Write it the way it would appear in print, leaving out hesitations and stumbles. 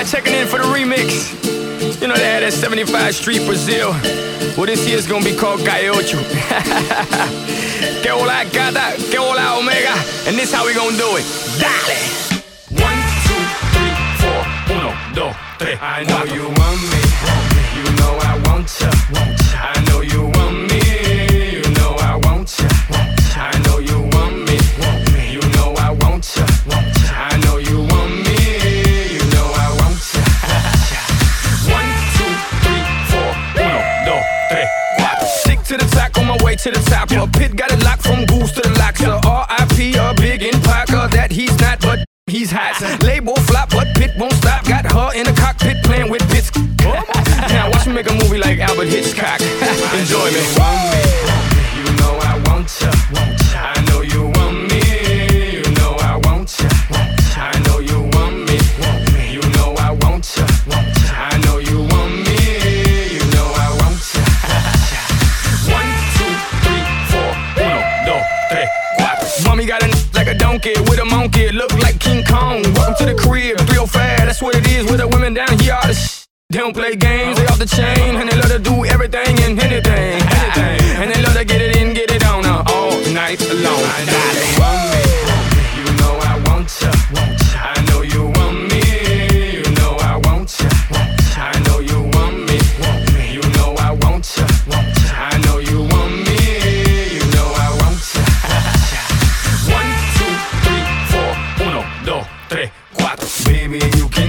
checking in for the remix. You know they had that 75 Street Brazil. Well, this year's gonna be called Calle Ocho. Que hola gata, que hola omega. And this how we gonna do it. Dale! 1, 2, 3, 4, 1, 2, 3. I know you want me. You know I want ya. I know you want me. You know I want ya. I know you want me. You know I want ya. I know you want me. You know I want ya. 1, 2, 3, 4, 1, 2, 3, 4. Stick to the track on my way to the top. A pit got it locked from goose to the locks. R.I.P. a big in Parker that he's not, but he's hot. Label flop, but Pit won't stop. Got her in the cockpit playing with bits. Now watch me make a movie like Albert Hitchcock. Enjoy me. You know I want ya. I know you want me. You know I want ya. I know you want me. You know I want ya. I know you want me. You know I want ya. 1, 2, 3, 4, 1, 2, 3, 4. Mommy got a like a donkey with a monkey. Look like King Kong. Welcome to the crib. 305. That's what it is with the women down here. All the they don't play games, they off the chain. And they love to do everything and anything. And they love to get it in, get it on all night long. I know you want me. You know I want ya. I know you want me. You know I want ya. I know you want me. You know I want ya. I know you want me. You know I want ya. 1, 2, 3, 4, 1, 2, 3, 4. Baby, you can